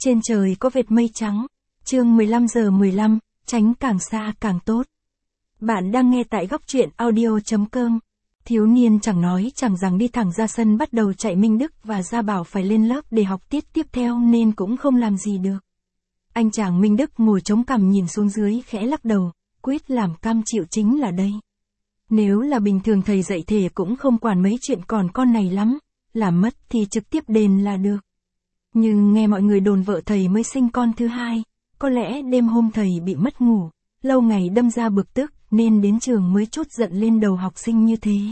Trên trời có vệt mây trắng. Chương 15:15, tránh càng xa càng tốt. Bạn đang nghe tại góc truyện audio.com. Thiếu niên chẳng nói chẳng rằng đi thẳng ra sân bắt đầu chạy Minh Đức và ra bảo phải lên lớp để học tiết tiếp theo nên cũng không làm gì được. Anh chàng Minh Đức ngồi chống cằm nhìn xuống dưới khẽ lắc đầu, quyết làm cam chịu chính là đây. Nếu là bình thường thầy dạy thể cũng không quản mấy chuyện còn con này lắm, làm mất thì trực tiếp đền là được. Nhưng nghe mọi người đồn vợ thầy mới sinh con thứ hai, có lẽ đêm hôm thầy bị mất ngủ, lâu ngày đâm ra bực tức nên đến trường mới trút giận lên đầu học sinh như thế.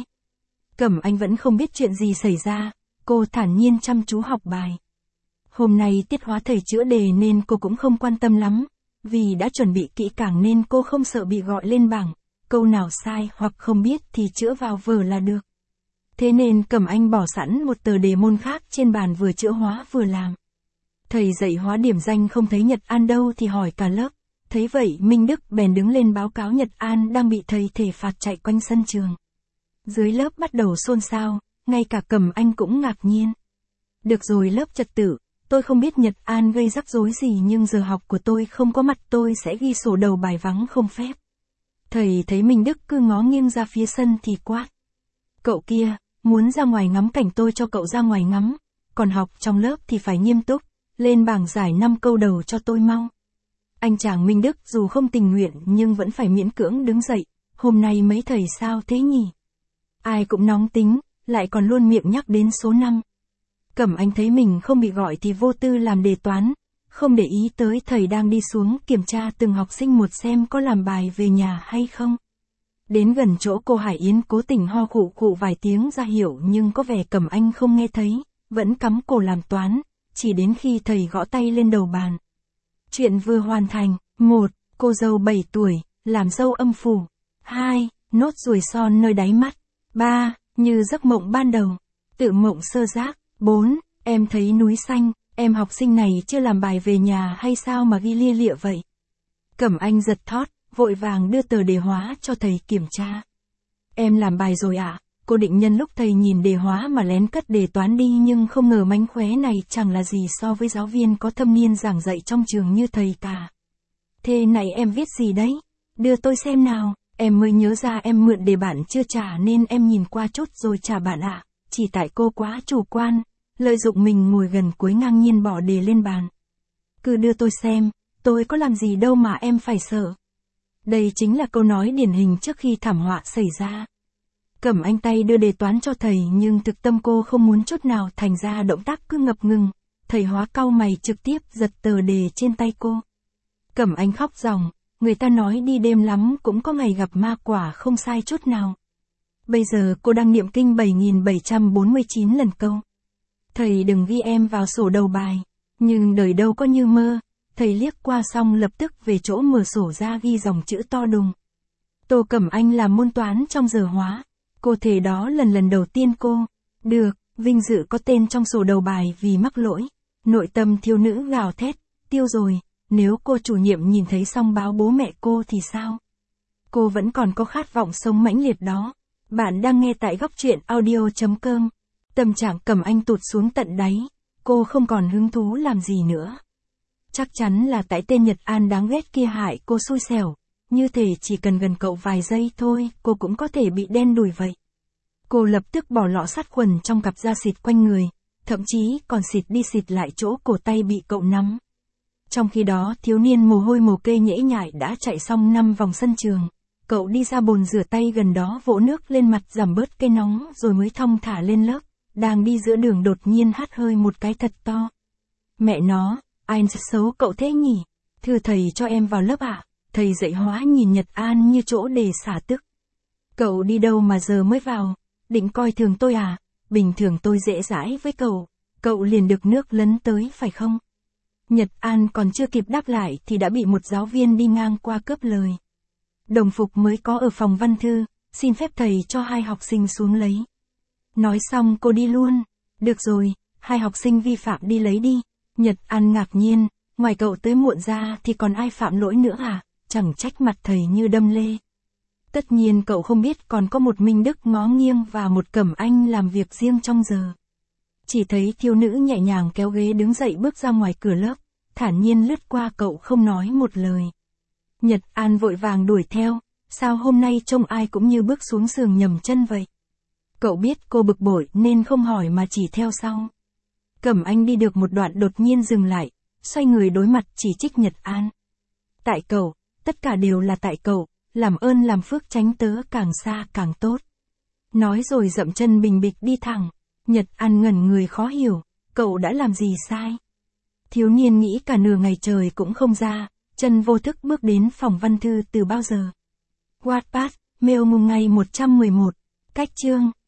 Cẩm Anh vẫn không biết chuyện gì xảy ra, cô thản nhiên chăm chú học bài. Hôm nay tiết hóa thầy chữa đề nên cô cũng không quan tâm lắm, vì đã chuẩn bị kỹ càng nên cô không sợ bị gọi lên bảng, câu nào sai hoặc không biết thì chữa vào vở là được. Thế nên Cẩm Anh bỏ sẵn một tờ đề môn khác trên bàn vừa chữa hóa vừa làm. Thầy dạy hóa điểm danh không thấy Nhật An đâu thì hỏi cả lớp. Thấy vậy Minh Đức bèn đứng lên báo cáo Nhật An đang bị thầy thể phạt chạy quanh sân trường. Dưới lớp bắt đầu xôn xao, ngay cả Cẩm Anh cũng ngạc nhiên. Được rồi lớp trật tự, tôi không biết Nhật An gây rắc rối gì nhưng giờ học của tôi không có mặt tôi sẽ ghi sổ đầu bài vắng không phép. Thầy thấy Minh Đức cứ ngó nghiêng ra phía sân thì quát. Cậu kia, muốn ra ngoài ngắm cảnh tôi cho cậu ra ngoài ngắm, còn học trong lớp thì phải nghiêm túc, lên bảng giải 5 câu đầu cho tôi mau. Anh chàng Minh Đức dù không tình nguyện nhưng vẫn phải miễn cưỡng đứng dậy, hôm nay mấy thầy sao thế nhỉ? Ai cũng nóng tính, lại còn luôn miệng nhắc đến số 5. Cẩm Anh thấy mình không bị gọi thì vô tư làm đề toán, không để ý tới thầy đang đi xuống kiểm tra từng học sinh một xem có làm bài về nhà hay không. Đến gần chỗ cô Hải Yến cố tình ho khụ khụ vài tiếng ra hiệu nhưng có vẻ Cẩm Anh không nghe thấy, vẫn cắm cổ làm toán, chỉ đến khi thầy gõ tay lên đầu bàn. Chuyện vừa hoàn thành. 1. Cô dâu 7 tuổi, làm dâu âm phủ. 2. Nốt ruồi son nơi đáy mắt. 3. Như giấc mộng ban đầu. Tự mộng sơ giác. 4. Em thấy núi xanh, em học sinh này chưa làm bài về nhà hay sao mà ghi lia lịa vậy? Cẩm Anh giật thót, vội vàng đưa tờ đề hóa cho thầy kiểm tra. Em làm bài rồi ạ. Cô định nhân lúc thầy nhìn đề hóa mà lén cất đề toán đi nhưng không ngờ mánh khóe này chẳng là gì so với giáo viên có thâm niên giảng dạy trong trường như thầy cả. Thế này em viết gì đấy? Đưa tôi xem nào. Em mới nhớ ra em mượn đề bạn chưa trả nên em nhìn qua chút rồi trả bạn ạ. Chỉ tại cô quá chủ quan, lợi dụng mình ngồi gần cuối ngang nhiên bỏ đề lên bàn. Cứ đưa tôi xem, tôi có làm gì đâu mà em phải sợ. Đây chính là câu nói điển hình trước khi thảm họa xảy ra. Cẩm Anh tay đưa đề toán cho thầy nhưng thực tâm cô không muốn chút nào thành ra động tác cứ ngập ngừng. Thầy hóa cau mày trực tiếp giật tờ đề trên tay cô. Cẩm Anh khóc ròng, người ta nói đi đêm lắm cũng có ngày gặp ma quả không sai chút nào. Bây giờ cô đang niệm kinh 7749 lần câu. Thầy đừng ghi em vào sổ đầu bài, nhưng đời đâu có như mơ. Thầy liếc qua xong lập tức về chỗ mở sổ ra ghi dòng chữ to đùng. Tô Cẩm Anh làm môn toán trong giờ hóa. Cô thề đó lần đầu tiên cô, được, vinh dự có tên trong sổ đầu bài vì mắc lỗi. Nội tâm thiếu nữ gào thét, tiêu rồi, nếu cô chủ nhiệm nhìn thấy xong báo bố mẹ cô thì sao? Cô vẫn còn có khát vọng sống mãnh liệt đó. Bạn đang nghe tại góc truyện audio.com. Tâm trạng Cẩm Anh tụt xuống tận đáy, cô không còn hứng thú làm gì nữa. Chắc chắn là tại tên Nhật An đáng ghét kia hại cô xui xẻo. Như thể chỉ cần gần cậu vài giây thôi, cô cũng có thể bị đen đủi vậy. Cô lập tức bỏ lọ sát khuẩn trong cặp da xịt quanh người, thậm chí còn xịt đi xịt lại chỗ cổ tay bị cậu nắm. Trong khi đó, thiếu niên mồ hôi mồ kê nhễ nhại đã chạy xong 5 vòng sân trường. Cậu đi ra bồn rửa tay gần đó vỗ nước lên mặt giảm bớt cái nóng rồi mới thong thả lên lớp. Đang đi giữa đường đột nhiên hắt hơi một cái thật to. Mẹ nó, ai xấu cậu thế nhỉ? Thưa thầy cho em vào lớp ạ. Thầy dạy hóa nhìn Nhật An như chỗ để xả tức. Cậu đi đâu mà giờ mới vào? Định coi thường tôi à? Bình thường tôi dễ dãi với cậu. Cậu liền được nước lấn tới phải không? Nhật An còn chưa kịp đáp lại thì đã bị một giáo viên đi ngang qua cướp lời. Đồng phục mới có ở phòng văn thư, xin phép thầy cho 2 học sinh xuống lấy. Nói xong cô đi luôn. Được rồi, 2 học sinh vi phạm đi lấy đi. Nhật An ngạc nhiên, ngoài cậu tới muộn ra thì còn ai phạm lỗi nữa à? Chẳng trách mặt thầy như đâm lê. Tất nhiên cậu không biết còn có một Minh Đức ngó nghiêng và một Cẩm Anh làm việc riêng trong giờ. Chỉ thấy thiếu nữ nhẹ nhàng kéo ghế đứng dậy bước ra ngoài cửa lớp, thản nhiên lướt qua cậu không nói một lời. Nhật An vội vàng đuổi theo, sao hôm nay trông ai cũng như bước xuống giường nhầm chân vậy. Cậu biết cô bực bội nên không hỏi mà chỉ theo sau. Cẩm Anh đi được một đoạn đột nhiên dừng lại, xoay người đối mặt chỉ trích Nhật An. Tại cậu, tất cả đều là tại cậu, làm ơn làm phước tránh tớ càng xa càng tốt. Nói rồi dậm chân bình bịch đi thẳng. Nhật An ngẩn người khó hiểu, cậu đã làm gì sai? Thiếu niên nghĩ cả nửa ngày trời cũng không ra, chân vô thức bước đến phòng văn thư từ bao giờ. Wattpad, mail mùng ngày 111, cách chương.